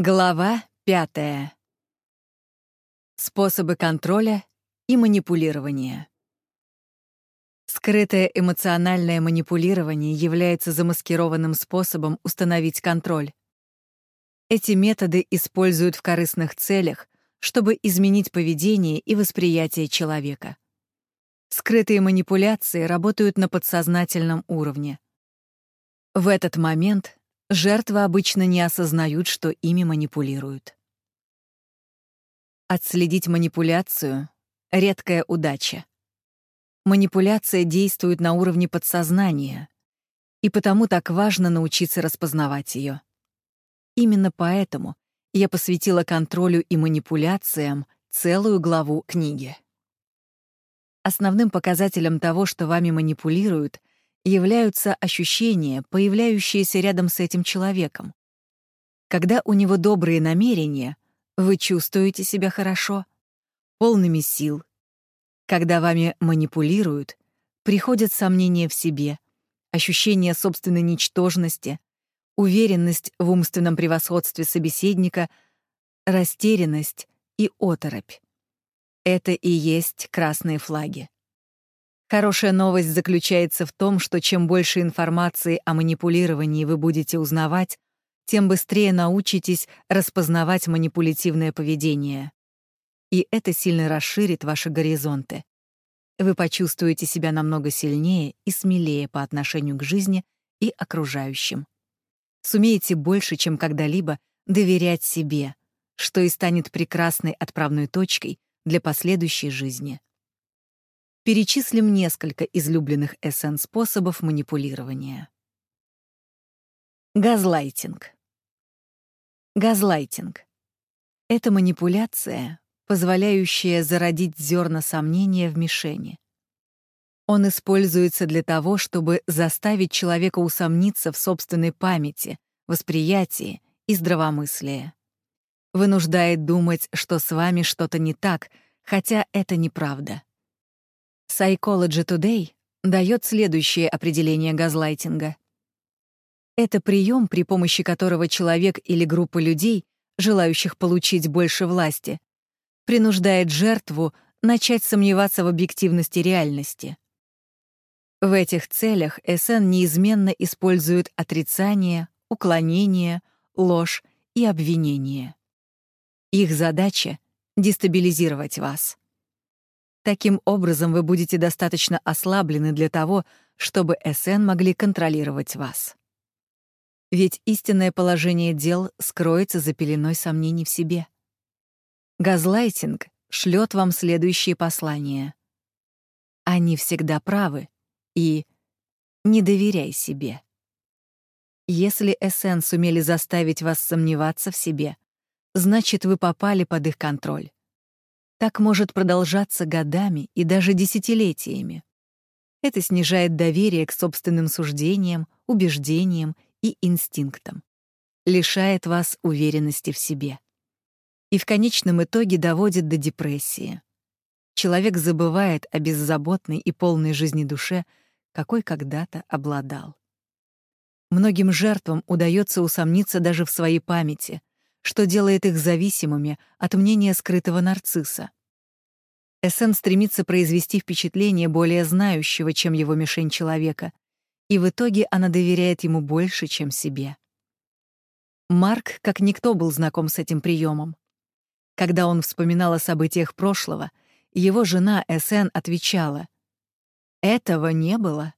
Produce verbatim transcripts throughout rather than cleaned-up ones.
Глава пятая. Способы контроля и манипулирования. Скрытое эмоциональное манипулирование является замаскированным способом установить контроль. Эти методы используют в корыстных целях, чтобы изменить поведение и восприятие человека. Скрытые манипуляции работают на подсознательном уровне. В этот момент жертвы обычно не осознают, что ими манипулируют. Отследить манипуляцию — редкая удача. Манипуляция действует на уровне подсознания, и потому так важно научиться распознавать ее. Именно поэтому я посвятила контролю и манипуляциям целую главу книги. Основным показателем того, что вами манипулируют, являются ощущения, появляющиеся рядом с этим человеком. Когда у него добрые намерения, вы чувствуете себя хорошо, полными сил. Когда вами манипулируют, приходят сомнения в себе, ощущение собственной ничтожности, уверенность в умственном превосходстве собеседника, растерянность и оторопь. Это и есть красные флаги. Хорошая новость заключается в том, что чем больше информации о манипулировании вы будете узнавать, тем быстрее научитесь распознавать манипулятивное поведение. И это сильно расширит ваши горизонты. Вы почувствуете себя намного сильнее и смелее по отношению к жизни и окружающим. Сумеете больше, чем когда-либо, доверять себе, что и станет прекрасной отправной точкой для последующей жизни. Перечислим несколько излюбленных эс эн способов манипулирования. Газлайтинг. Газлайтинг — это манипуляция, позволяющая зародить зерна сомнения в мишени. Он используется для того, чтобы заставить человека усомниться в собственной памяти, восприятии и здравомыслии. Вынуждает думать, что с вами что-то не так, хотя это неправда. Psychology Today дает следующее определение газлайтинга. Это прием, при помощи которого человек или группа людей, желающих получить больше власти, принуждает жертву начать сомневаться в объективности реальности. В этих целях эс эн неизменно используют отрицание, уклонение, ложь и обвинение. Их задача — дестабилизировать вас. Таким образом, вы будете достаточно ослаблены для того, чтобы эс эн могли контролировать вас. Ведь истинное положение дел скроется за пеленой сомнений в себе. Газлайтинг шлет вам следующие послания. Они всегда правы, и не доверяй себе. Если эс эн сумели заставить вас сомневаться в себе, значит, вы попали под их контроль. Так может продолжаться годами и даже десятилетиями. Это снижает доверие к собственным суждениям, убеждениям и инстинктам, лишает вас уверенности в себе. И в конечном итоге доводит до депрессии. Человек забывает о беззаботной и полной жизни душе, какой когда-то обладал. Многим жертвам удается усомниться даже в своей памяти, что делает их зависимыми от мнения скрытого нарцисса. эс эн стремится произвести впечатление более знающего, чем его мишень человека, и в итоге она доверяет ему больше, чем себе. Марк, как никто, был знаком с этим приемом. Когда он вспоминал о событиях прошлого, его жена эс эн отвечала: «Этого не было».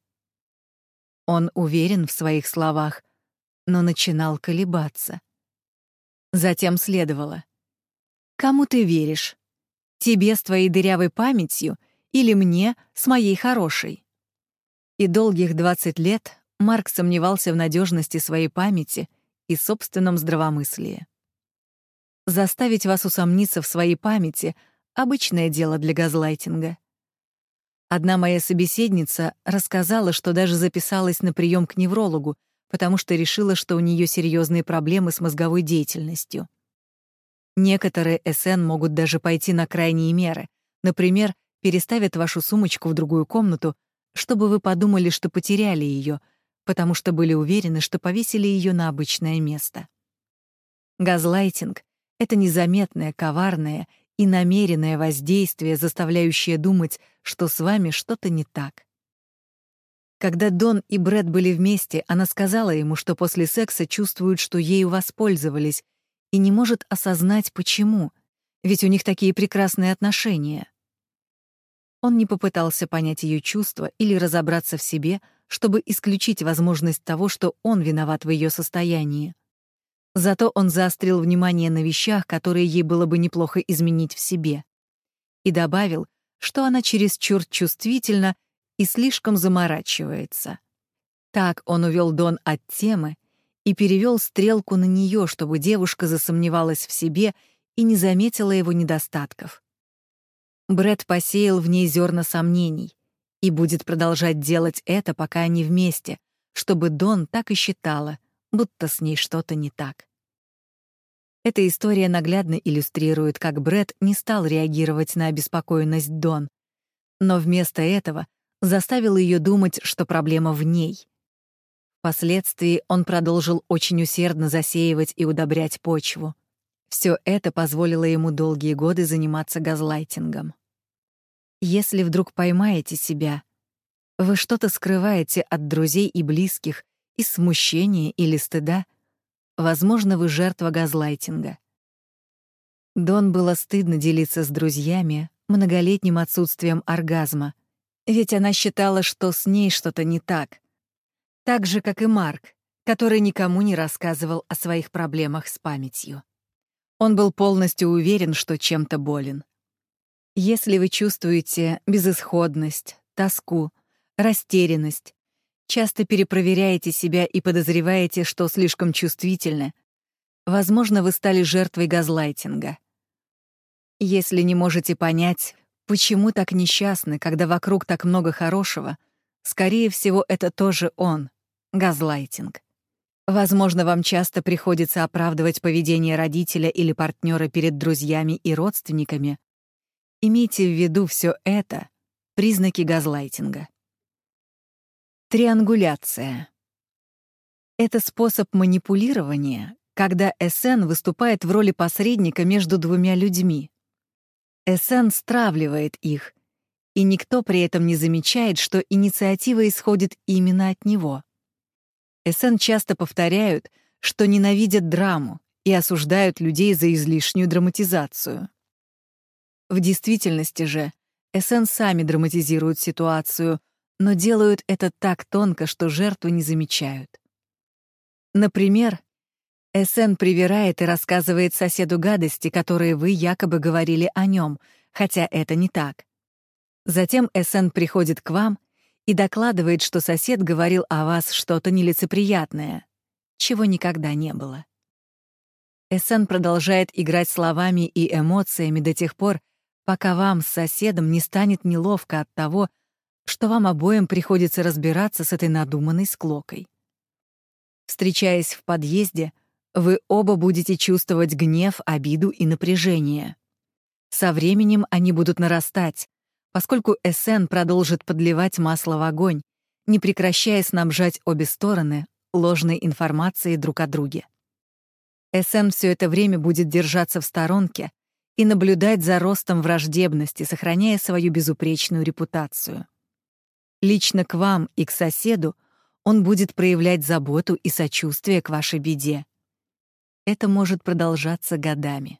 Он уверен в своих словах, но начинал колебаться. Затем следовало: «Кому ты веришь? Тебе с твоей дырявой памятью или мне с моей хорошей?» И долгих двадцать лет Марк сомневался в надежности своей памяти и собственном здравомыслии. Заставить вас усомниться в своей памяти — обычное дело для газлайтинга. Одна моя собеседница рассказала, что даже записалась на прием к неврологу, потому что решила, что у нее серьезные проблемы с мозговой деятельностью. Некоторые эс эн могут даже пойти на крайние меры. Например, переставят вашу сумочку в другую комнату, чтобы вы подумали, что потеряли ее, потому что были уверены, что повесили ее на обычное место. Газлайтинг — это незаметное, коварное и намеренное воздействие, заставляющее думать, что с вами что-то не так. Когда Дон и Брэд были вместе, она сказала ему, что после секса чувствует, что ею воспользовались, и не может осознать, почему, ведь у них такие прекрасные отношения. Он не попытался понять ее чувства или разобраться в себе, чтобы исключить возможность того, что он виноват в ее состоянии. Зато он заострил внимание на вещах, которые ей было бы неплохо изменить в себе, и добавил, что она чересчур чувствительна и слишком заморачивается. Так он увел Дон от темы и перевел стрелку на нее, чтобы девушка засомневалась в себе и не заметила его недостатков. Брэд посеял в ней зерна сомнений и будет продолжать делать это, пока они вместе, чтобы Дон так и считала, будто с ней что-то не так. Эта история наглядно иллюстрирует, как Брэд не стал реагировать на обеспокоенность Дон, но вместо этого заставил ее думать, что проблема в ней. Впоследствии он продолжил очень усердно засеивать и удобрять почву. Все это позволило ему долгие годы заниматься газлайтингом. Если вдруг поймаете себя, вы что-то скрываете от друзей и близких из смущения или стыда, возможно, вы жертва газлайтинга. Дон было стыдно делиться с друзьями многолетним отсутствием оргазма, ведь она считала, что с ней что-то не так. Так же, как и Марк, который никому не рассказывал о своих проблемах с памятью. Он был полностью уверен, что чем-то болен. Если вы чувствуете безысходность, тоску, растерянность, часто перепроверяете себя и подозреваете, что слишком чувствительны, возможно, вы стали жертвой газлайтинга. Если не можете понять, почему так несчастны, когда вокруг так много хорошего, скорее всего, это тоже он, газлайтинг. Возможно, вам часто приходится оправдывать поведение родителя или партнера перед друзьями и родственниками. Имейте в виду, все это — признаки газлайтинга. Триангуляция. Это способ манипулирования, когда эс эн выступает в роли посредника между двумя людьми. эс эн стравливает их, и никто при этом не замечает, что инициатива исходит именно от него. эс эн часто повторяют, что ненавидят драму и осуждают людей за излишнюю драматизацию. В действительности же эс эн сами драматизируют ситуацию, но делают это так тонко, что жертву не замечают. Например, эс эн привирает и рассказывает соседу гадости, которые вы якобы говорили о нем, хотя это не так. Затем эс эн приходит к вам и докладывает, что сосед говорил о вас что-то нелицеприятное, чего никогда не было. эс эн продолжает играть словами и эмоциями до тех пор, пока вам с соседом не станет неловко от того, что вам обоим приходится разбираться с этой надуманной склокой. Встречаясь в подъезде, вы оба будете чувствовать гнев, обиду и напряжение. Со временем они будут нарастать, поскольку эс эн продолжит подливать масло в огонь, не прекращая снабжать обе стороны ложной информацией друг о друге. эс эн все это время будет держаться в сторонке и наблюдать за ростом враждебности, сохраняя свою безупречную репутацию. Лично к вам и к соседу он будет проявлять заботу и сочувствие к вашей беде. Это может продолжаться годами.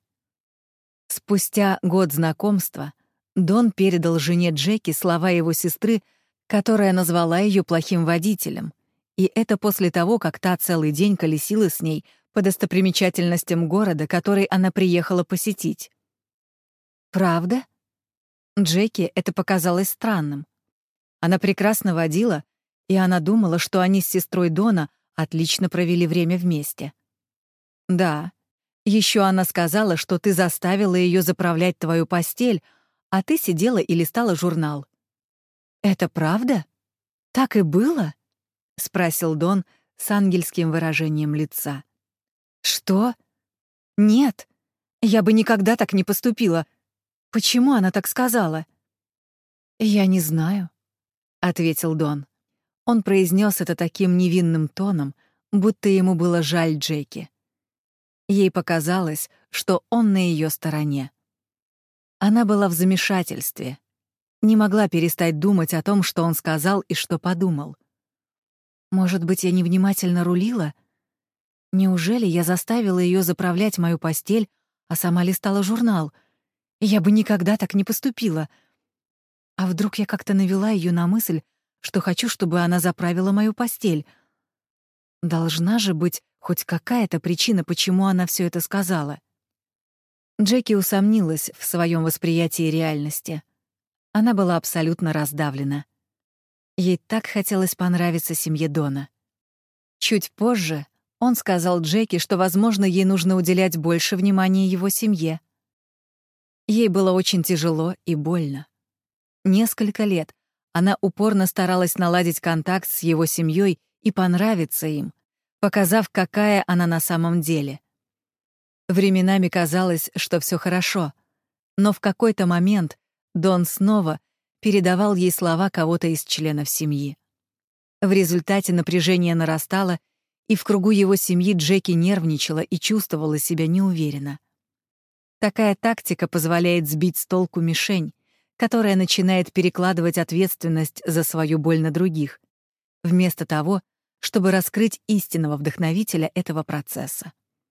Спустя год знакомства Дон передал жене Джеки слова его сестры, которая назвала ее плохим водителем, и это после того, как та целый день колесила с ней по достопримечательностям города, который она приехала посетить. Правда? Джеки это показалось странным. Она прекрасно водила, и она думала, что они с сестрой Дона отлично провели время вместе. Да, еще она сказала, что ты заставила ее заправлять твою постель, а ты сидела и листала журнал. «Это правда? Так и было?» — спросил Дон с ангельским выражением лица. «Что? Нет, я бы никогда так не поступила. Почему она так сказала?» «Я не знаю», — ответил Дон. Он произнес это таким невинным тоном, будто ему было жаль Джеки. Ей показалось, что он на ее стороне. Она была в замешательстве, не могла перестать думать о том, что он сказал и что подумал. Может быть, я невнимательно рулила? Неужели я заставила ее заправлять мою постель, а сама листала журнал? Я бы никогда так не поступила. А вдруг я как-то навела ее на мысль, что хочу, чтобы она заправила мою постель? Должна же быть хоть какая-то причина, почему она все это сказала. Джеки усомнилась в своем восприятии реальности. Она была абсолютно раздавлена. Ей так хотелось понравиться семье Дона. Чуть позже он сказал Джеки, что, возможно, ей нужно уделять больше внимания его семье. Ей было очень тяжело и больно. Несколько лет она упорно старалась наладить контакт с его семьей и понравиться им, показав, какая она на самом деле. Временами казалось, что все хорошо, но в какой-то момент Дон снова передавал ей слова кого-то из членов семьи. В результате напряжение нарастало, и в кругу его семьи Джеки нервничала и чувствовала себя неуверенно. Такая тактика позволяет сбить с толку мишень, которая начинает перекладывать ответственность за свою боль на других, вместо того, чтобы раскрыть истинного вдохновителя этого процесса.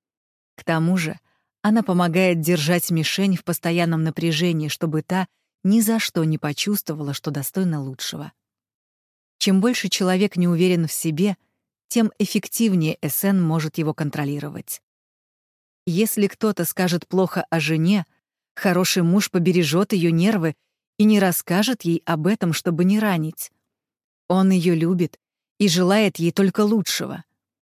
К тому же она помогает держать мишень в постоянном напряжении, чтобы та ни за что не почувствовала, что достойна лучшего. Чем больше человек не уверен в себе, тем эффективнее эс эн может его контролировать. Если кто-то скажет плохо о жене, хороший муж побережет ее нервы и не расскажет ей об этом, чтобы не ранить. Он ее любит и желает ей только лучшего.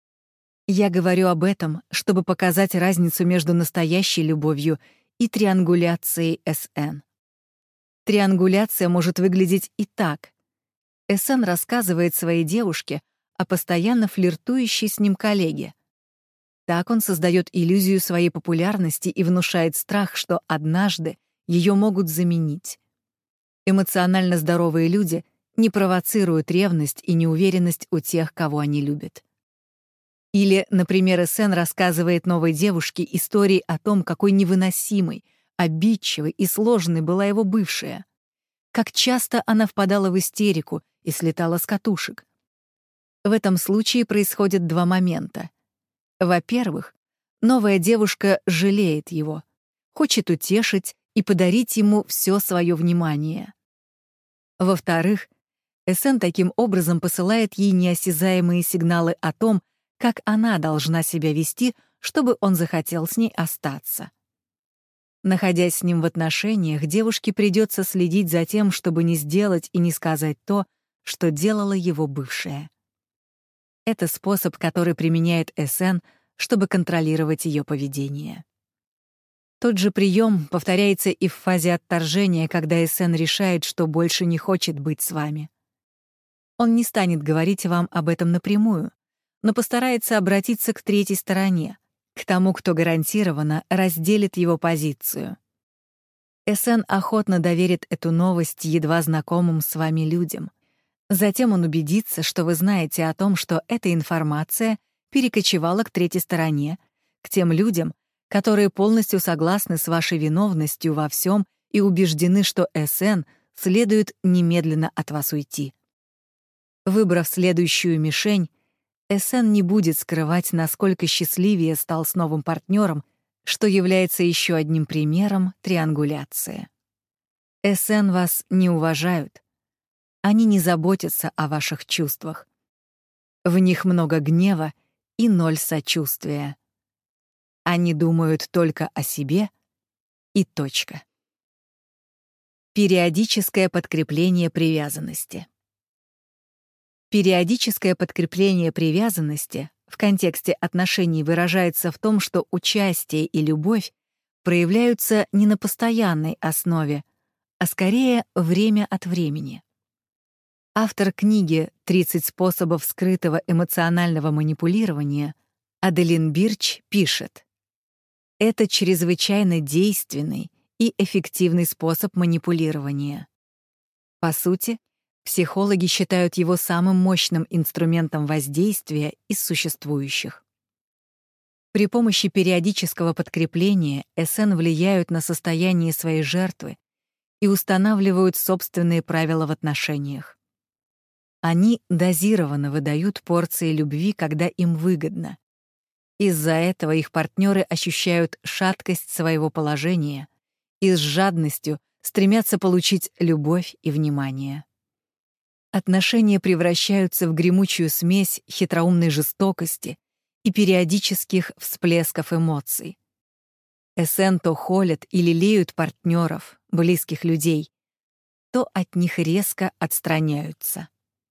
Я говорю об этом, чтобы показать разницу между настоящей любовью и триангуляцией эс эн. Триангуляция может выглядеть и так. эс эн рассказывает своей девушке о постоянно флиртующей с ним коллеге. Так он создает иллюзию своей популярности и внушает страх, что однажды ее могут заменить. Эмоционально здоровые люди не провоцируют ревность и неуверенность у тех, кого они любят. Или, например, эс эн рассказывает новой девушке истории о том, какой невыносимой, обидчивой и сложной была его бывшая, как часто она впадала в истерику и слетала с катушек. В этом случае происходят два момента. Во-первых, новая девушка жалеет его, хочет утешить и подарить ему все свое внимание. Во-вторых, эс эн таким образом посылает ей неосязаемые сигналы о том, как она должна себя вести, чтобы он захотел с ней остаться. Находясь с ним в отношениях, девушке придется следить за тем, чтобы не сделать и не сказать то, что делала его бывшая. Это способ, который применяет эс эн, чтобы контролировать ее поведение. Тот же прием повторяется и в фазе отторжения, когда эс эн решает, что больше не хочет быть с вами. Он не станет говорить вам об этом напрямую, но постарается обратиться к третьей стороне, к тому, кто гарантированно разделит его позицию. эс эн охотно доверит эту новость едва знакомым с вами людям. Затем он убедится, что вы знаете о том, что эта информация перекочевала к третьей стороне, к тем людям, которые полностью согласны с вашей виновностью во всем и убеждены, что эс эн следует немедленно от вас уйти. Выбрав следующую мишень, эс эн не будет скрывать, насколько счастливее стал с новым партнером, что является еще одним примером триангуляции. эс эн вас не уважают. Они не заботятся о ваших чувствах. В них много гнева и ноль сочувствия. Они думают только о себе и точка. Периодическое подкрепление привязанности. Периодическое подкрепление привязанности в контексте отношений выражается в том, что участие и любовь проявляются не на постоянной основе, а скорее время от времени. Автор книги «тридцать способов скрытого эмоционального манипулирования» Аделин Бирч пишет: «Это чрезвычайно действенный и эффективный способ манипулирования. По сути, психологи считают его самым мощным инструментом воздействия из существующих. При помощи периодического подкрепления эс эн влияют на состояние своей жертвы и устанавливают собственные правила в отношениях. Они дозированно выдают порции любви, когда им выгодно. Из-за этого их партнеры ощущают шаткость своего положения и с жадностью стремятся получить любовь и внимание. Отношения превращаются в гремучую смесь хитроумной жестокости и периодических всплесков эмоций. эс эн то холят и лелеют партнеров, близких людей, то от них резко отстраняются.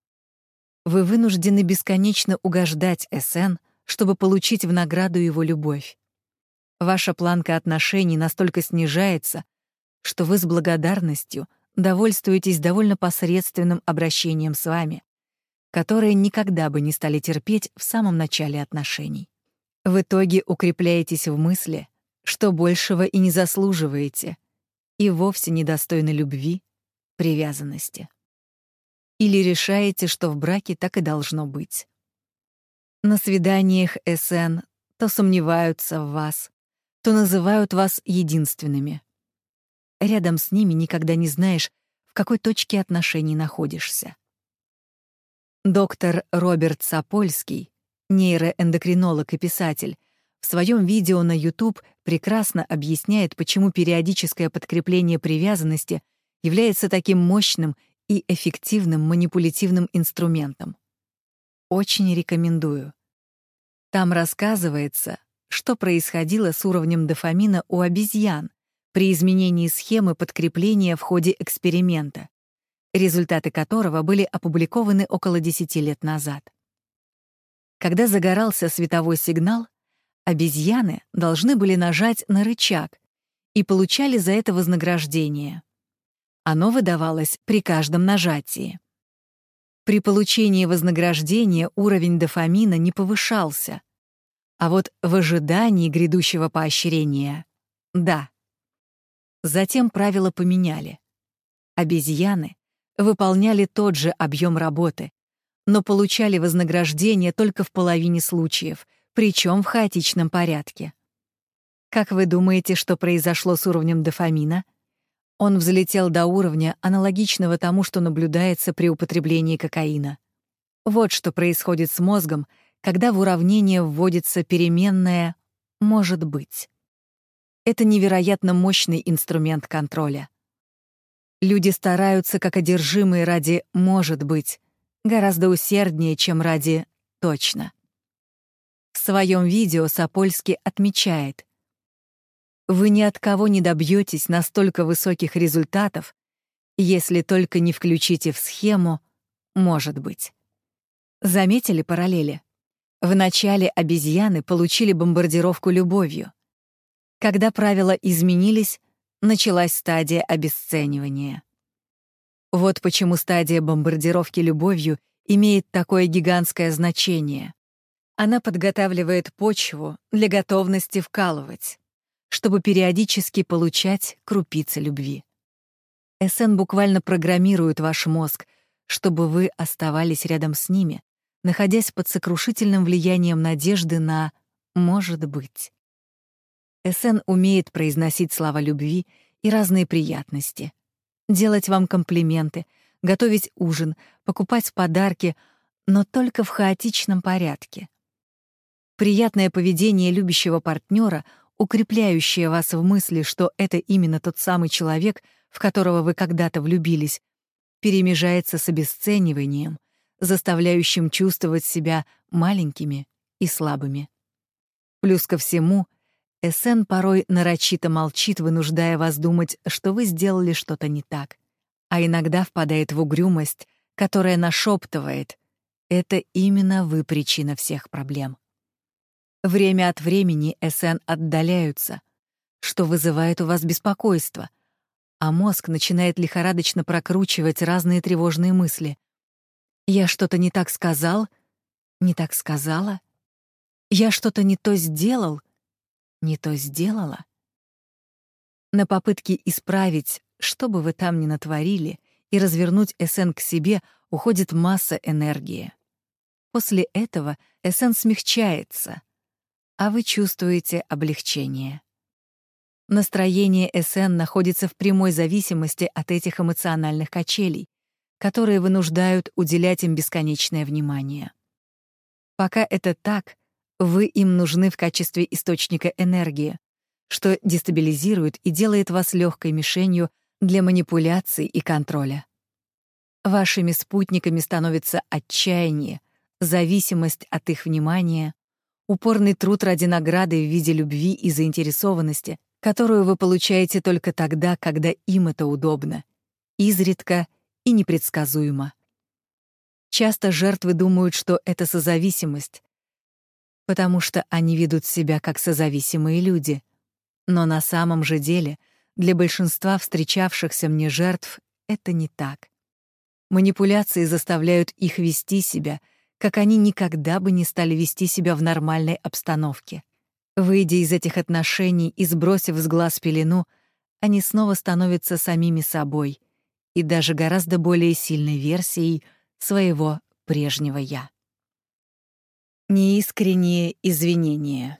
Вы вынуждены бесконечно угождать эс эн, чтобы получить в награду его любовь. Ваша планка отношений настолько снижается, что вы с благодарностью довольствуетесь довольно посредственным обращением с вами, которое никогда бы не стали терпеть в самом начале отношений. В итоге укрепляетесь в мысли, что большего и не заслуживаете, и вовсе недостойны любви, привязанности. Или решаете, что в браке так и должно быть. На свиданиях эс эн то сомневаются в вас, то называют вас единственными. Рядом с ними никогда не знаешь, в какой точке отношений находишься. Доктор Роберт Сапольский, нейроэндокринолог и писатель, в своем видео на YouTube прекрасно объясняет, почему периодическое подкрепление привязанности является таким мощным и эффективным манипулятивным инструментом. Очень рекомендую. Там рассказывается, что происходило с уровнем дофамина у обезьян при изменении схемы подкрепления в ходе эксперимента, результаты которого были опубликованы около десяти лет назад. Когда загорался световой сигнал, обезьяны должны были нажать на рычаг и получали за это вознаграждение. Оно выдавалось при каждом нажатии. При получении вознаграждения уровень дофамина не повышался, а вот в ожидании грядущего поощрения — да. Затем правила поменяли. Обезьяны выполняли тот же объем работы, но получали вознаграждение только в половине случаев, причем в хаотичном порядке. Как вы думаете, что произошло с уровнем дофамина? Он взлетел до уровня, аналогичного тому, что наблюдается при употреблении кокаина. Вот что происходит с мозгом, когда в уравнение вводится переменная «может быть». Это невероятно мощный инструмент контроля. Люди стараются как одержимые ради «может быть», гораздо усерднее, чем ради «точно». В своем видео Сапольский отмечает: вы ни от кого не добьетесь настолько высоких результатов, если только не включите в схему «может быть». Заметили параллели? Вначале обезьяны получили бомбардировку любовью. Когда правила изменились, началась стадия обесценивания. Вот почему стадия бомбардировки любовью имеет такое гигантское значение. Она подготавливает почву для готовности вкалывать, чтобы периодически получать крупицы любви. эс эн буквально программирует ваш мозг, чтобы вы оставались рядом с ними, находясь под сокрушительным влиянием надежды на «может быть». эс эн умеет произносить слова любви и разные приятности, делать вам комплименты, готовить ужин, покупать подарки, но только в хаотичном порядке. Приятное поведение любящего партнера, укрепляющее вас в мысли, что это именно тот самый человек, в которого вы когда-то влюбились, перемежается с обесцениванием, заставляющим чувствовать себя маленькими и слабыми. Плюс ко всему, эс эн порой нарочито молчит, вынуждая вас думать, что вы сделали что-то не так, а иногда впадает в угрюмость, которая нашептывает: это именно вы причина всех проблем. Время от времени эс эн отдаляются, что вызывает у вас беспокойство, а мозг начинает лихорадочно прокручивать разные тревожные мысли. «Я что-то не так сказал? Не так сказала? Я что-то не то сделал? Не то сделала?» На попытки исправить, что бы вы там ни натворили, и развернуть эс эн к себе уходит масса энергии. После этого эс эн смягчается, а вы чувствуете облегчение. Настроение эс эн находится в прямой зависимости от этих эмоциональных качелей, которые вынуждают уделять им бесконечное внимание. Пока это так, вы им нужны в качестве источника энергии, что дестабилизирует и делает вас легкой мишенью для манипуляций и контроля. Вашими спутниками становится отчаяние, зависимость от их внимания, упорный труд ради награды в виде любви и заинтересованности, которую вы получаете только тогда, когда им это удобно, изредка и непредсказуемо. Часто жертвы думают, что это созависимость, потому что они ведут себя как созависимые люди. Но на самом же деле для большинства встречавшихся мне жертв это не так. Манипуляции заставляют их вести себя, как они никогда бы не стали вести себя в нормальной обстановке. Выйдя из этих отношений и сбросив с глаз пелену, они снова становятся самими собой и даже гораздо более сильной версией своего прежнего «я». Неискренние извинения.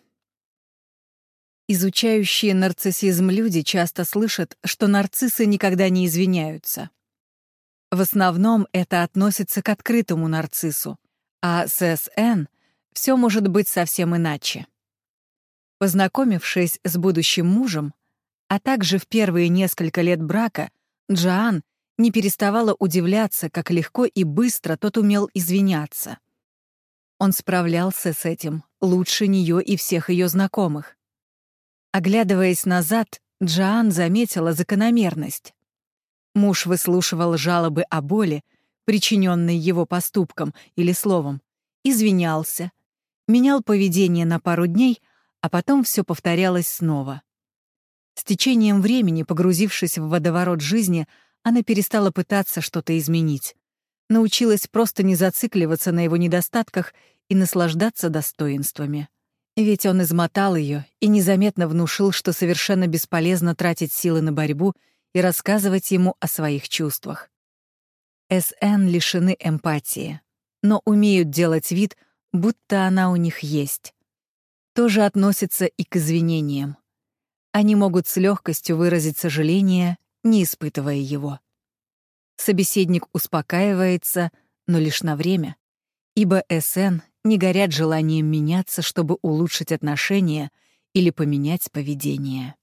Изучающие нарциссизм люди часто слышат, что нарциссы никогда не извиняются. В основном это относится к открытому нарциссу, а с эс эн все может быть совсем иначе. Познакомившись с будущим мужем, а также в первые несколько лет брака, Джоан не переставала удивляться, как легко и быстро тот умел извиняться. Он справлялся с этим лучше нее и всех ее знакомых. Оглядываясь назад, Джоан заметила закономерность. Муж выслушивал жалобы о боли, причиненной его поступком или словом, извинялся, менял поведение на пару дней, а потом все повторялось снова. С течением времени, погрузившись в водоворот жизни, она перестала пытаться что-то изменить. Научилась просто не зацикливаться на его недостатках и наслаждаться достоинствами. Ведь он измотал ее и незаметно внушил, что совершенно бесполезно тратить силы на борьбу и рассказывать ему о своих чувствах. эс эн лишены эмпатии, но умеют делать вид, будто она у них есть. Тоже относится и к извинениям. Они могут с легкостью выразить сожаление, не испытывая его. Собеседник успокаивается, но лишь на время, ибо эс эн не горят желанием меняться, чтобы улучшить отношения или поменять поведение.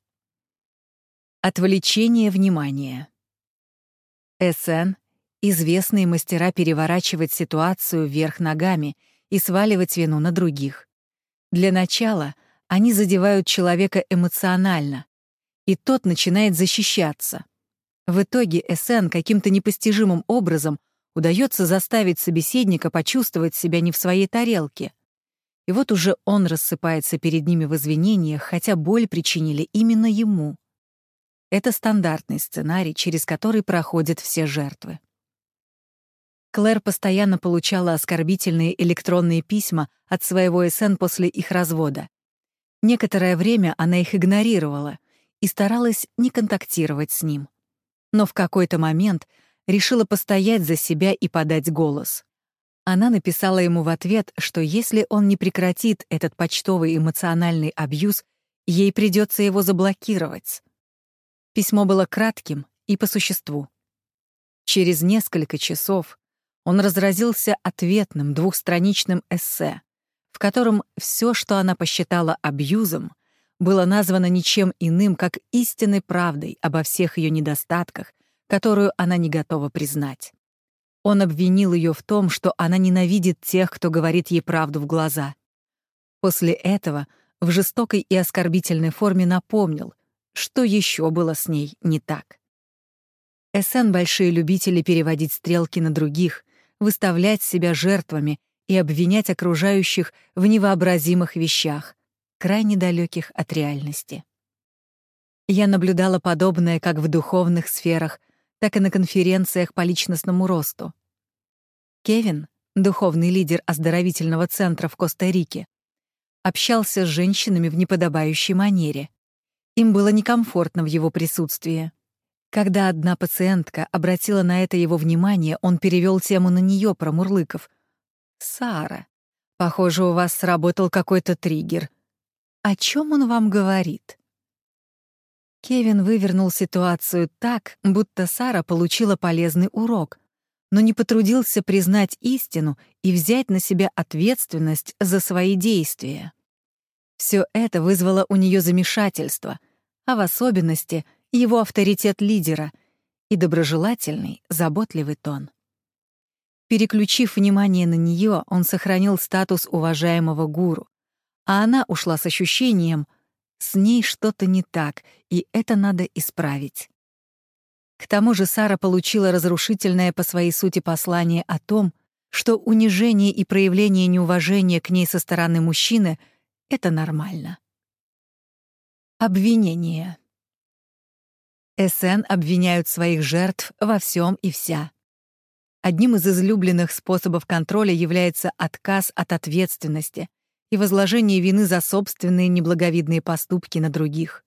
Отвлечение внимания. эс эн — известные мастера переворачивать ситуацию вверх ногами и сваливать вину на других. Для начала они задевают человека эмоционально, и тот начинает защищаться. В итоге эс эн каким-то непостижимым образом удается заставить собеседника почувствовать себя не в своей тарелке. И вот уже он рассыпается перед ними в извинениях, хотя боль причинили именно ему. Это стандартный сценарий, через который проходят все жертвы. Клэр постоянно получала оскорбительные электронные письма от своего эс эн после их развода. Некоторое время она их игнорировала и старалась не контактировать с ним. Но в какой-то момент решила постоять за себя и подать голос. Она написала ему в ответ, что если он не прекратит этот почтовый эмоциональный абьюз, ей придется его заблокировать. Письмо было кратким и по существу. Через несколько часов он разразился ответным двухстраничным эссе, в котором все, что она посчитала абьюзом, было названо ничем иным, как истинной правдой обо всех ее недостатках, которую она не готова признать. Он обвинил ее в том, что она ненавидит тех, кто говорит ей правду в глаза. После этого в жестокой и оскорбительной форме напомнил, что еще было с ней не так. эс эн — большие любители переводить стрелки на других, выставлять себя жертвами и обвинять окружающих в невообразимых вещах, крайне далеких от реальности. Я наблюдала подобное как в духовных сферах, так и на конференциях по личностному росту. Кевин, духовный лидер оздоровительного центра в Коста-Рике, общался с женщинами в неподобающей манере. Им было некомфортно в его присутствии. Когда одна пациентка обратила на это его внимание, он перевел тему на нее, промурлыков: «Сара, похоже, у вас сработал какой-то триггер. О чем он вам говорит?» Кевин вывернул ситуацию так, будто Сара получила полезный урок, но не потрудился признать истину и взять на себя ответственность за свои действия. Все это вызвало у нее замешательство, а в особенности его авторитет лидера и доброжелательный, заботливый тон. Переключив внимание на нее, он сохранил статус уважаемого гуру, а она ушла с ощущением «с ней что-то не так, и это надо исправить». К тому же Сара получила разрушительное по своей сути послание о том, что унижение и проявление неуважения к ней со стороны мужчины — это нормально. Обвинение. эс эн обвиняют своих жертв во всем и вся. Одним из излюбленных способов контроля является отказ от ответственности и возложение вины за собственные неблаговидные поступки на других.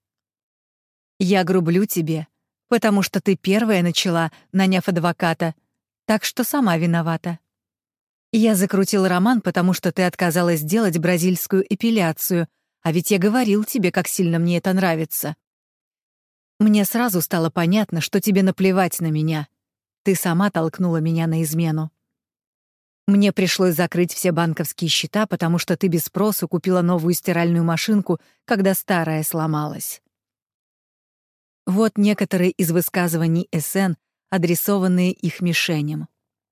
«Я грублю тебе, потому что ты первая начала, наняв адвоката, так что сама виновата. Я закрутил роман, потому что ты отказалась делать бразильскую эпиляцию, а ведь я говорил тебе, как сильно мне это нравится. Мне сразу стало понятно, что тебе наплевать на меня. Ты сама толкнула меня на измену. Мне пришлось закрыть все банковские счета, потому что ты без спросу купила новую стиральную машинку, когда старая сломалась». Вот некоторые из высказываний эс эн, адресованные их мишеням.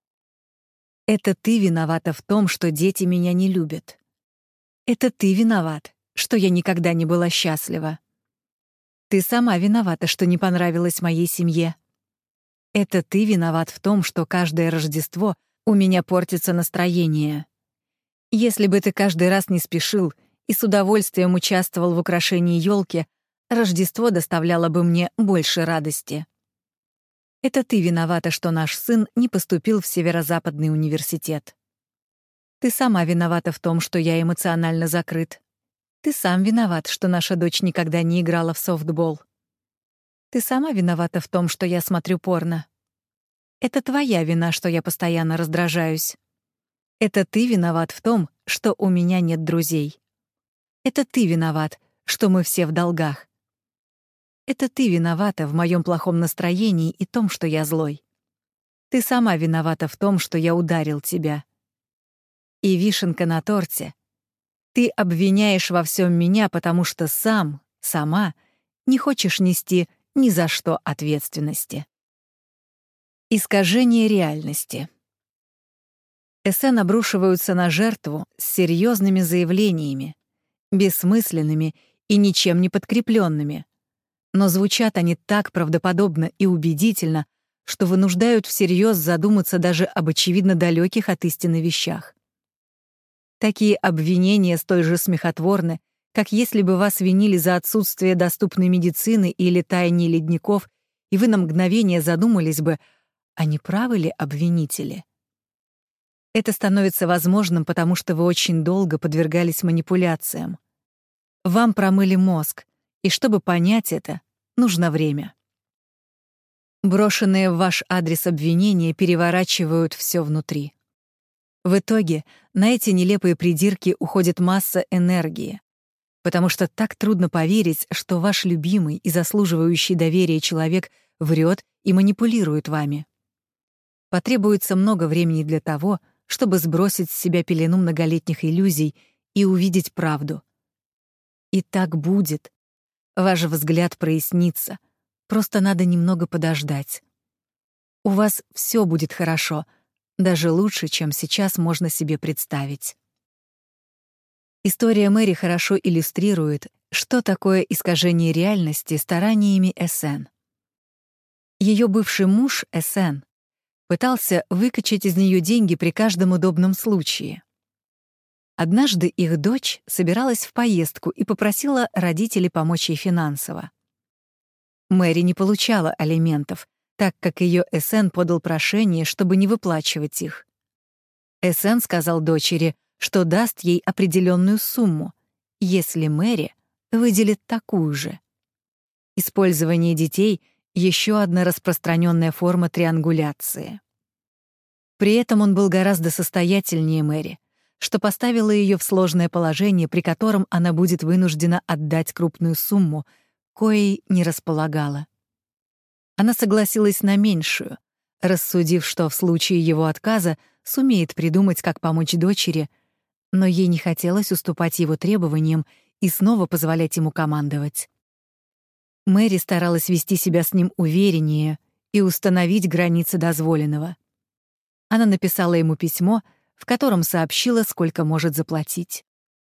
«Это ты виновата в том, что дети меня не любят. Это ты виноват, что я никогда не была счастлива. Ты сама виновата, что не понравилась моей семье. Это ты виноват в том, что каждое Рождество у меня портится настроение. Если бы ты каждый раз не спешил и с удовольствием участвовал в украшении елки, Рождество доставляло бы мне больше радости. Это ты виновата, что наш сын не поступил в Северо-Западный университет. Ты сама виновата в том, что я эмоционально закрыт. Ты сам виноват, что наша дочь никогда не играла в софтбол. Ты сама виновата в том, что я смотрю порно. Это твоя вина, что я постоянно раздражаюсь. Это ты виноват в том, что у меня нет друзей. Это ты виноват, что мы все в долгах. Это ты виновата в моем плохом настроении и том, что я злой. Ты сама виновата в том, что я ударил тебя. И вишенка на торте. Ты обвиняешь во всем меня, потому что сам, сама не хочешь нести ни за что ответственности. Искажение реальности. эс эн обрушиваются на жертву с серьезными заявлениями, бессмысленными и ничем не подкрепленными. Но звучат они так правдоподобно и убедительно, что вынуждают всерьез задуматься даже об очевидно далеких от истины вещах. Такие обвинения столь же смехотворны, как если бы вас винили за отсутствие доступной медицины или таяние ледников, и вы на мгновение задумались бы, а не правы ли обвинители? Это становится возможным, потому что вы очень долго подвергались манипуляциям. Вам промыли мозг, и чтобы понять это, нужно время. Брошенные в ваш адрес обвинения переворачивают все внутри. В итоге на эти нелепые придирки уходит масса энергии, потому что так трудно поверить, что ваш любимый и заслуживающий доверия человек врет и манипулирует вами. Потребуется много времени для того, чтобы сбросить с себя пелену многолетних иллюзий и увидеть правду. И так будет. Ваш взгляд прояснится. Просто надо немного подождать. У вас все будет хорошо, даже лучше, чем сейчас можно себе представить. История Мэри хорошо иллюстрирует, что такое искажение реальности стараниями эс эн. Ее бывший муж, эс эн, пытался выкачать из нее деньги при каждом удобном случае. Однажды их дочь собиралась в поездку и попросила родителей помочь ей финансово. Мэри не получала алиментов, так как ее эс эн подал прошение, чтобы не выплачивать их. эс эн сказал дочери, что даст ей определенную сумму, если Мэри выделит такую же. Использование детей — еще одна распространенная форма триангуляции. При этом он был гораздо состоятельнее Мэри, что поставило ее в сложное положение, при котором она будет вынуждена отдать крупную сумму, коей не располагала. Она согласилась на меньшую, рассудив, что в случае его отказа сумеет придумать, как помочь дочери, но ей не хотелось уступать его требованиям и снова позволять ему командовать. Мэри старалась вести себя с ним увереннее и установить границы дозволенного. Она написала ему письмо, в котором сообщила, сколько может заплатить.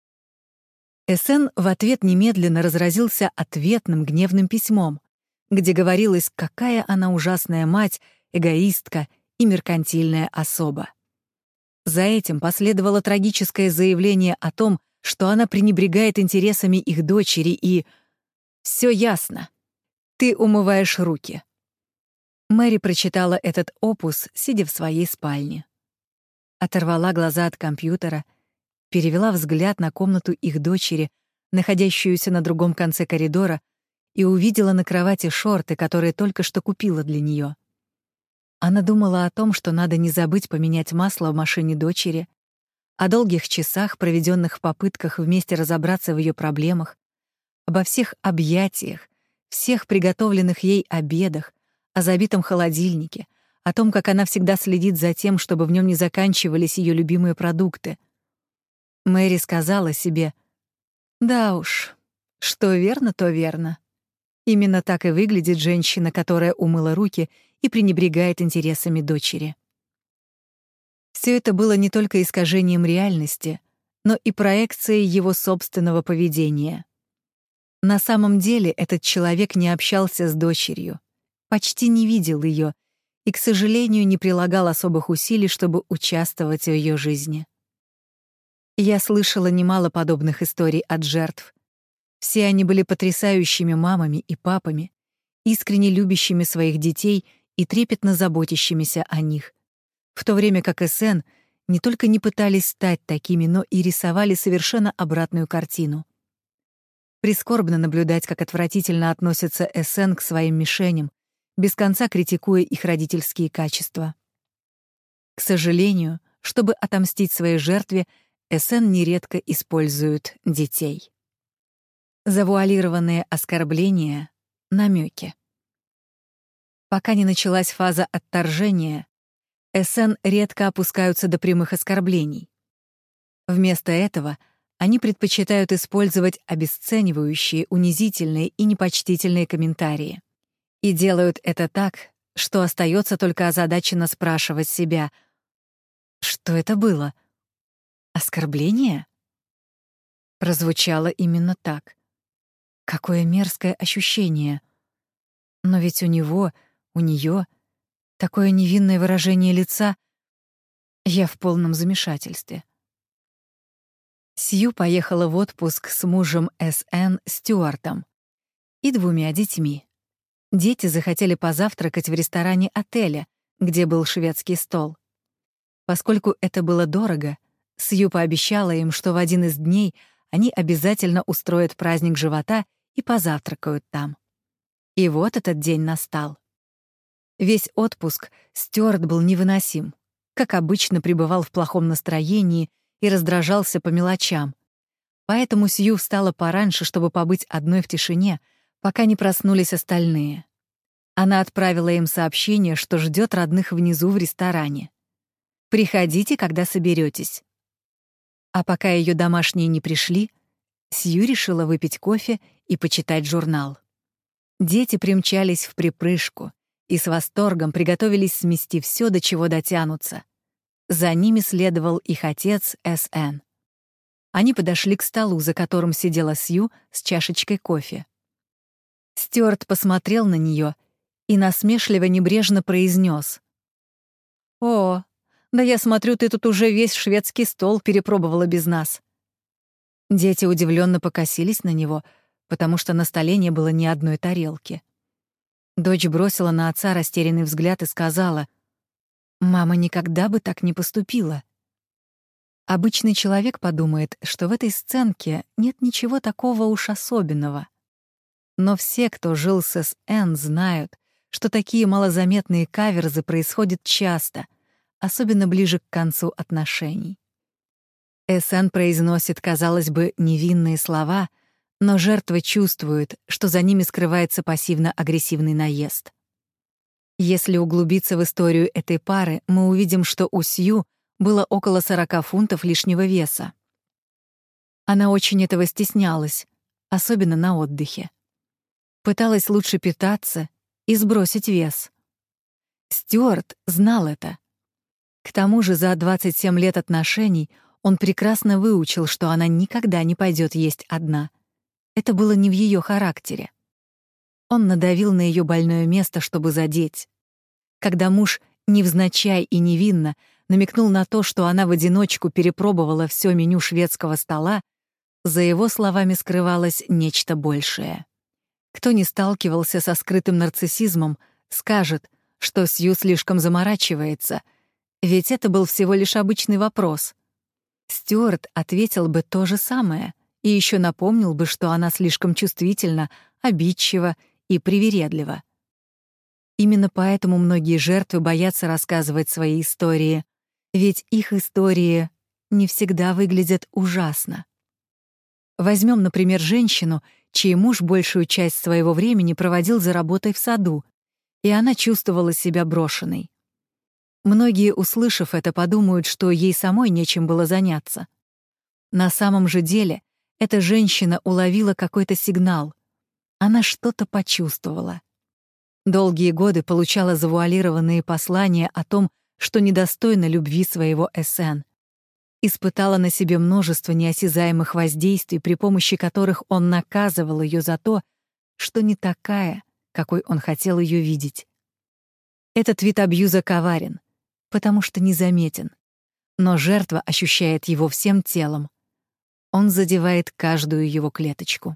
Эссен в ответ немедленно разразился ответным гневным письмом, где говорилось, какая она ужасная мать, эгоистка и меркантильная особа. За этим последовало трагическое заявление о том, что она пренебрегает интересами их дочери и... «Всё ясно. Ты умываешь руки». Мэри прочитала этот опус, сидя в своей спальне. Оторвала глаза от компьютера, перевела взгляд на комнату их дочери, находящуюся на другом конце коридора, и увидела на кровати шорты, которые только что купила для неё. Она думала о том, что надо не забыть поменять масло в машине дочери, о долгих часах, проведенных в попытках вместе разобраться в ее проблемах, обо всех объятиях, всех приготовленных ей обедах, о забитом холодильнике, о том, как она всегда следит за тем, чтобы в нем не заканчивались ее любимые продукты. Мэри сказала себе: «Да уж, что верно, то верно. Именно так и выглядит женщина, которая умыла руки и пренебрегает интересами дочери». Все это было не только искажением реальности, но и проекцией его собственного поведения. На самом деле этот человек не общался с дочерью, почти не видел ее и, к сожалению, не прилагал особых усилий, чтобы участвовать в ее жизни. Я слышала немало подобных историй от жертв. Все они были потрясающими мамами и папами, искренне любящими своих детей и трепетно заботящимися о них, в то время как Эссен не только не пытались стать такими, но и рисовали совершенно обратную картину. Прискорбно наблюдать, как отвратительно относится Эссен к своим мишеням, без конца критикуя их родительские качества. К сожалению, чтобы отомстить своей жертве, Эссен нередко использует детей. Завуалированные оскорбления, намеки. Пока не началась фаза отторжения, Эссен редко опускаются до прямых оскорблений. Вместо этого они предпочитают использовать обесценивающие, унизительные и непочтительные комментарии. И делают это так, что остается только озадаченно спрашивать себя: что это было? Оскорбление? Прозвучало именно так. Какое мерзкое ощущение. Но ведь у него, у неё такое невинное выражение лица. Я в полном замешательстве. Сью поехала в отпуск с мужем Эс-Эн Стюартом и двумя детьми. Дети захотели позавтракать в ресторане отеля, где был шведский стол. Поскольку это было дорого, Сью пообещала им, что в один из дней они обязательно устроят праздник живота и позавтракают там. И вот этот день настал. Весь отпуск Стюарт был невыносим, как обычно пребывал в плохом настроении и раздражался по мелочам. Поэтому Сью встала пораньше, чтобы побыть одной в тишине, пока не проснулись остальные. Она отправила им сообщение, что ждет родных внизу в ресторане. «Приходите, когда соберетесь». А пока ее домашние не пришли, Сью решила выпить кофе и почитать журнал. Дети примчались вприпрыжку и с восторгом приготовились смести все, до чего дотянутся. За ними следовал их отец Эс-Эн. Они подошли к столу, за которым сидела Сью с чашечкой кофе. Стюарт посмотрел на нее и насмешливо-небрежно произнес: «О, да я смотрю, ты тут уже весь шведский стол перепробовала без нас». Дети удивленно покосились на него, потому что на столе не было ни одной тарелки. Дочь бросила на отца растерянный взгляд и сказала: «Мама никогда бы так не поступила». Обычный человек подумает, что в этой сценке нет ничего такого уж особенного. Но все, кто жил с Эс-Эн, знают, что такие малозаметные каверзы происходят часто, особенно ближе к концу отношений. Эсэн произносит, казалось бы, невинные слова, но жертва чувствует, что за ними скрывается пассивно-агрессивный наезд. Если углубиться в историю этой пары, мы увидим, что у Сью было около сорока фунтов лишнего веса. Она очень этого стеснялась, особенно на отдыхе. Пыталась лучше питаться и сбросить вес. Стюарт знал это. К тому же за двадцать семь лет отношений он прекрасно выучил, что она никогда не пойдет есть одна. Это было не в ее характере. Он надавил на ее больное место, чтобы задеть. Когда муж невзначай и невинно намекнул на то, что она в одиночку перепробовала все меню шведского стола, за его словами скрывалось нечто большее. Кто не сталкивался со скрытым нарциссизмом, скажет, что Сью слишком заморачивается, ведь это был всего лишь обычный вопрос. Стюарт ответил бы то же самое и еще напомнил бы, что она слишком чувствительна, обидчива и привередлива. Именно поэтому многие жертвы боятся рассказывать свои истории, ведь их истории не всегда выглядят ужасно. Возьмем, например, женщину, чей муж большую часть своего времени проводил за работой в саду, и она чувствовала себя брошенной. Многие, услышав это, подумают, что ей самой нечем было заняться. На самом же деле эта женщина уловила какой-то сигнал. Она что-то почувствовала. Долгие годы получала завуалированные послания о том, что недостойна любви своего Эсэн. Испытала на себе множество неосязаемых воздействий, при помощи которых он наказывал ее за то, что не такая, какой он хотел ее видеть. Этот вид абьюза коварен, потому что незаметен, но жертва ощущает его всем телом. Он задевает каждую его клеточку.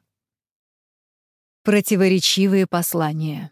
Противоречивые послания.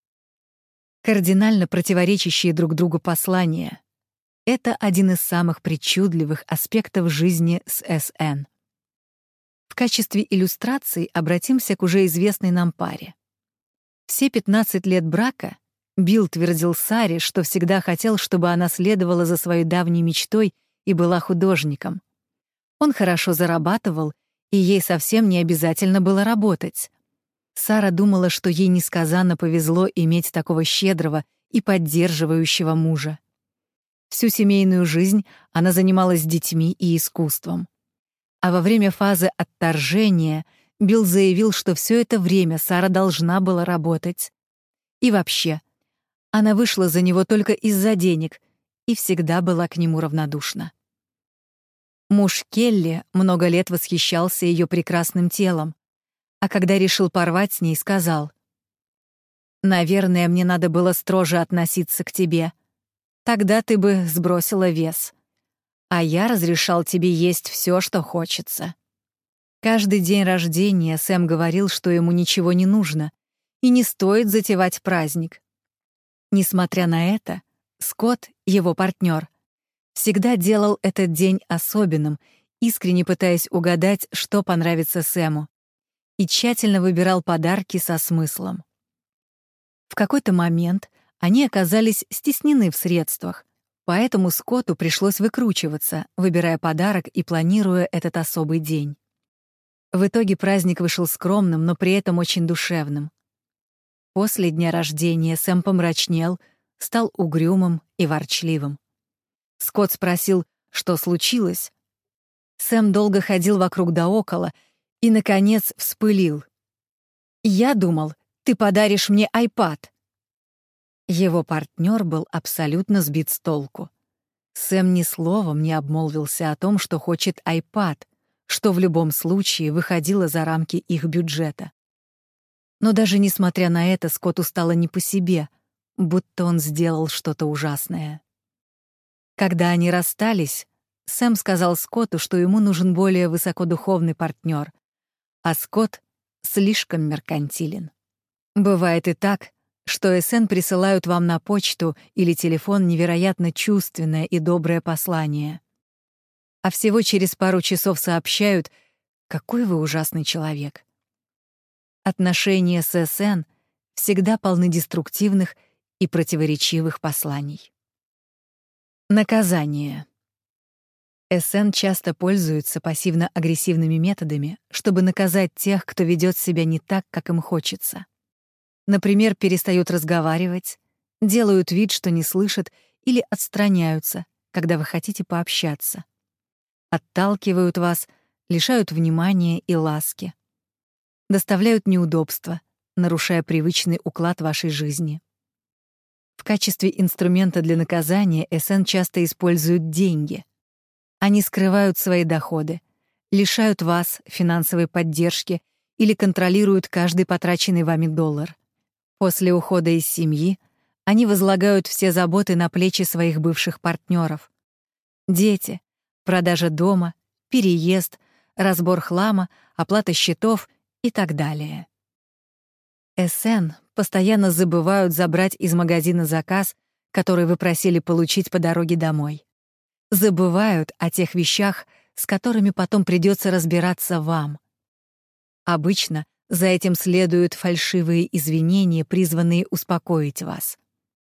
Кардинально противоречащие друг другу послания — это один из самых причудливых аспектов жизни с Эсэн. В качестве иллюстрации обратимся к уже известной нам паре. Все пятнадцать лет брака Билл твердил Саре, что всегда хотел, чтобы она следовала за своей давней мечтой и была художником. Он хорошо зарабатывал, и ей совсем не обязательно было работать. Сара думала, что ей несказанно повезло иметь такого щедрого и поддерживающего мужа. Всю семейную жизнь она занималась детьми и искусством. А во время фазы отторжения Билл заявил, что все это время Сара должна была работать. И вообще, она вышла за него только из-за денег и всегда была к нему равнодушна. Муж Келли много лет восхищался ее прекрасным телом, а когда решил порвать с ней, сказал: «Наверное, мне надо было строже относиться к тебе. Тогда ты бы сбросила вес. А я разрешал тебе есть все, что хочется». Каждый день рождения Сэм говорил, что ему ничего не нужно и не стоит затевать праздник. Несмотря на это, Скотт, его партнер, всегда делал этот день особенным, искренне пытаясь угадать, что понравится Сэму, и тщательно выбирал подарки со смыслом. В какой-то момент они оказались стеснены в средствах, поэтому Скотту пришлось выкручиваться, выбирая подарок и планируя этот особый день. В итоге праздник вышел скромным, но при этом очень душевным. После дня рождения Сэм помрачнел, стал угрюмым и ворчливым. Скотт спросил, что случилось. Сэм долго ходил вокруг да около и, наконец, вспылил. «Я думал, ты подаришь мне айпад». Его партнер был абсолютно сбит с толку. Сэм ни словом не обмолвился о том, что хочет айпад, что в любом случае выходило за рамки их бюджета. Но даже несмотря на это, Скотту стало не по себе, будто он сделал что-то ужасное. Когда они расстались, Сэм сказал Скотту, что ему нужен более высокодуховный партнер, а Скотт слишком меркантилен. Бывает и так, что Эсэн присылают вам на почту или телефон невероятно чувственное и доброе послание, а всего через пару часов сообщают, какой вы ужасный человек. Отношения с Эсэн всегда полны деструктивных и противоречивых посланий. Наказание. СН часто пользуются пассивно-агрессивными методами, чтобы наказать тех, кто ведет себя не так, как им хочется. Например, перестают разговаривать, делают вид, что не слышат, или отстраняются, когда вы хотите пообщаться. Отталкивают вас, лишают внимания и ласки. Доставляют неудобства, нарушая привычный уклад вашей жизни. В качестве инструмента для наказания СН часто используют деньги. Они скрывают свои доходы, лишают вас финансовой поддержки или контролируют каждый потраченный вами доллар. После ухода из семьи они возлагают все заботы на плечи своих бывших партнеров. Дети, продажа дома, переезд, разбор хлама, оплата счетов и так далее. СН постоянно забывают забрать из магазина заказ, который вы просили получить по дороге домой. Забывают о тех вещах, с которыми потом придется разбираться вам. Обычно за этим следуют фальшивые извинения, призванные успокоить вас.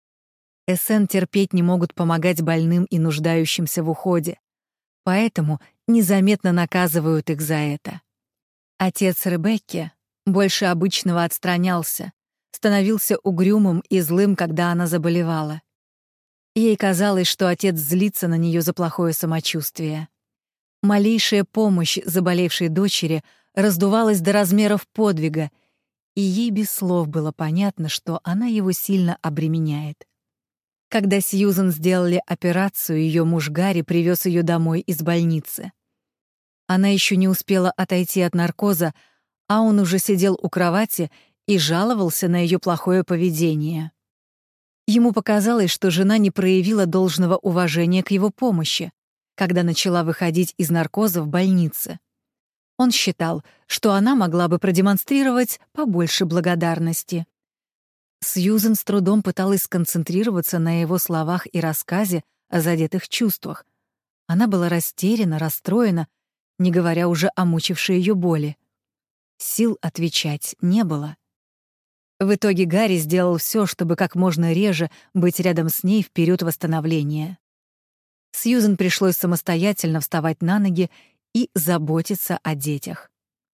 СН терпеть не могут помогать больным и нуждающимся в уходе, поэтому незаметно наказывают их за это. Отец Ребекки больше обычного отстранялся, становился угрюмым и злым, когда она заболевала. Ей казалось, что отец злится на нее за плохое самочувствие. Малейшая помощь заболевшей дочери раздувалась до размеров подвига, и ей без слов было понятно, что она его сильно обременяет. Когда Сьюзен сделали операцию, ее муж Гарри привез ее домой из больницы. Она еще не успела отойти от наркоза, а он уже сидел у кровати и жаловался на ее плохое поведение. Ему показалось, что жена не проявила должного уважения к его помощи, когда начала выходить из наркоза в больнице. Он считал, что она могла бы продемонстрировать побольше благодарности. Сьюзен с трудом пыталась сконцентрироваться на его словах и рассказе о задетых чувствах. Она была растеряна, расстроена, не говоря уже о мучившей ее боли. Сил отвечать не было. В итоге Гарри сделал все, чтобы как можно реже быть рядом с ней в период восстановления. Сьюзен пришлось самостоятельно вставать на ноги и заботиться о детях.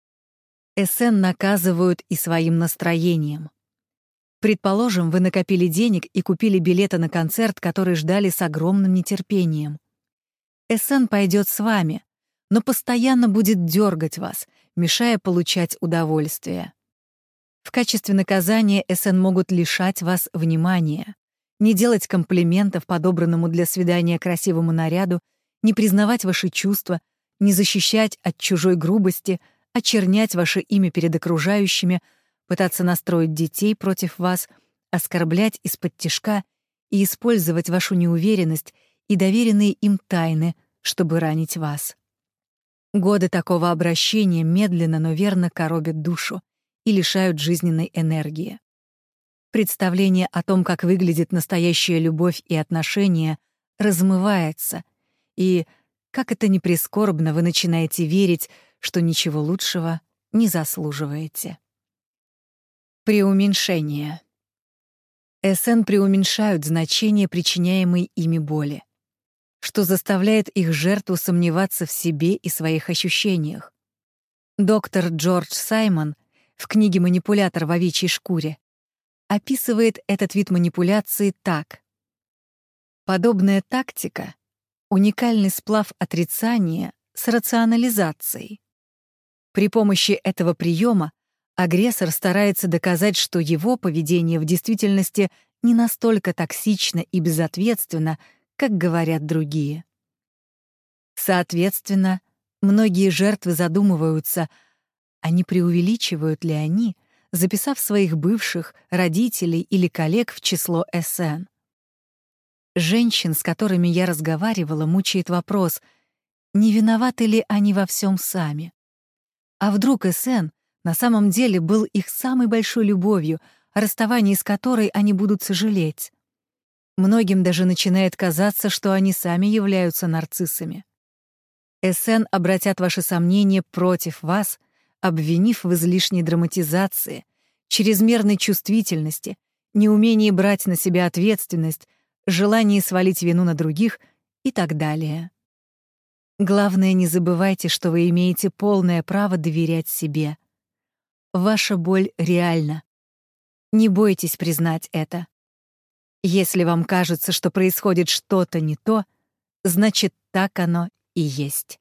СН наказывают и своим настроением. Предположим, вы накопили денег и купили билеты на концерт, который ждали с огромным нетерпением. СН пойдет с вами, но постоянно будет дергать вас, мешая получать удовольствие. В качестве наказания СН могут лишать вас внимания, не делать комплиментов подобранному для свидания красивому наряду, не признавать ваши чувства, не защищать от чужой грубости, очернять ваше имя перед окружающими, пытаться настроить детей против вас, оскорблять из-под тишка и использовать вашу неуверенность и доверенные им тайны, чтобы ранить вас. Годы такого обращения медленно, но верно коробят душу и лишают жизненной энергии. Представление о том, как выглядит настоящая любовь и отношения, размывается, и, как это ни прискорбно, вы начинаете верить, что ничего лучшего не заслуживаете. Преуменьшение. СН преуменьшают значение причиняемой ими боли, что заставляет их жертву сомневаться в себе и своих ощущениях. Доктор Джордж Саймон в книге «Манипулятор в овечьей шкуре» описывает этот вид манипуляции так. Подобная тактика — уникальный сплав отрицания с рационализацией. При помощи этого приема агрессор старается доказать, что его поведение в действительности не настолько токсично и безответственно, как говорят другие. Соответственно, многие жертвы задумываются, а не преувеличивают ли они, записав своих бывших, родителей или коллег в число СН. Женщин, с которыми я разговаривала, мучает вопрос, не виноваты ли они во всем сами. А вдруг СН на самом деле был их самой большой любовью, о расставании с которой они будут сожалеть. Многим даже начинает казаться, что они сами являются нарциссами. СН обратят ваши сомнения против вас, обвинив в излишней драматизации, чрезмерной чувствительности, неумении брать на себя ответственность, желании свалить вину на других и так далее. Главное, не забывайте, что вы имеете полное право доверять себе. Ваша боль реальна. Не бойтесь признать это. Если вам кажется, что происходит что-то не то, значит, так оно и есть.